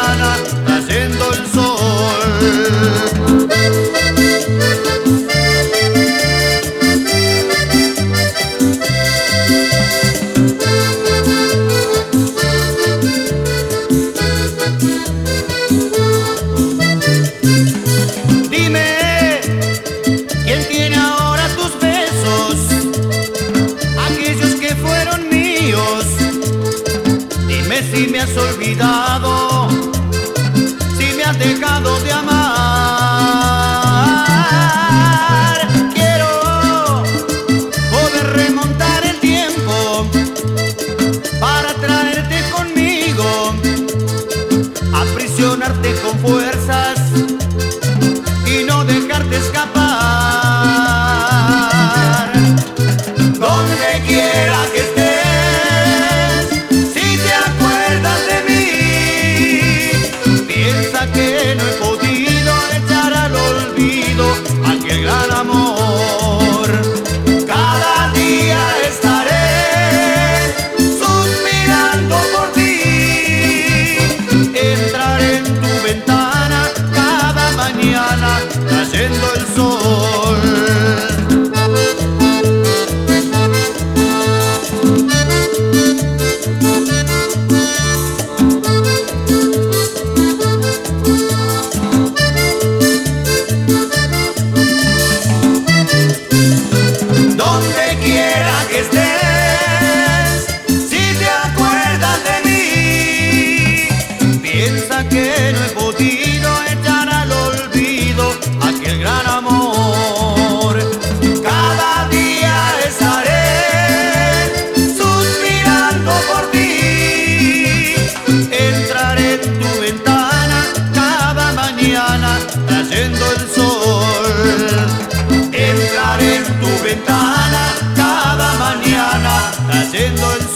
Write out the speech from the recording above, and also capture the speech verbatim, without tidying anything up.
mañana, trayendo el sol. Dime, ¿quién tiene ahora tus besos? Aquellos que fueron míos. Dime si me has olvidado, si me has dejado de amar. Quiero poder remontar el tiempo para traerte conmigo, aprisionarte con fuerzas y no dejarte escapar. Donde quiera que estés, si te acuerdas de mí, piensa que no he podido echar al olvido aquel gran amor. Cada día estaré suspirando por ti, entraré en tu ventana cada mañana, trayendo el sol. Donde quiera que estés, si te acuerdas de mí, piensa que no he podido echar al olvido aquel gran amor. Cada día estaré suspirando por ti, entraré en tu ventana cada mañana, trayendo el sol. Entraré en tu ventana cada mañana, trayendo el sol.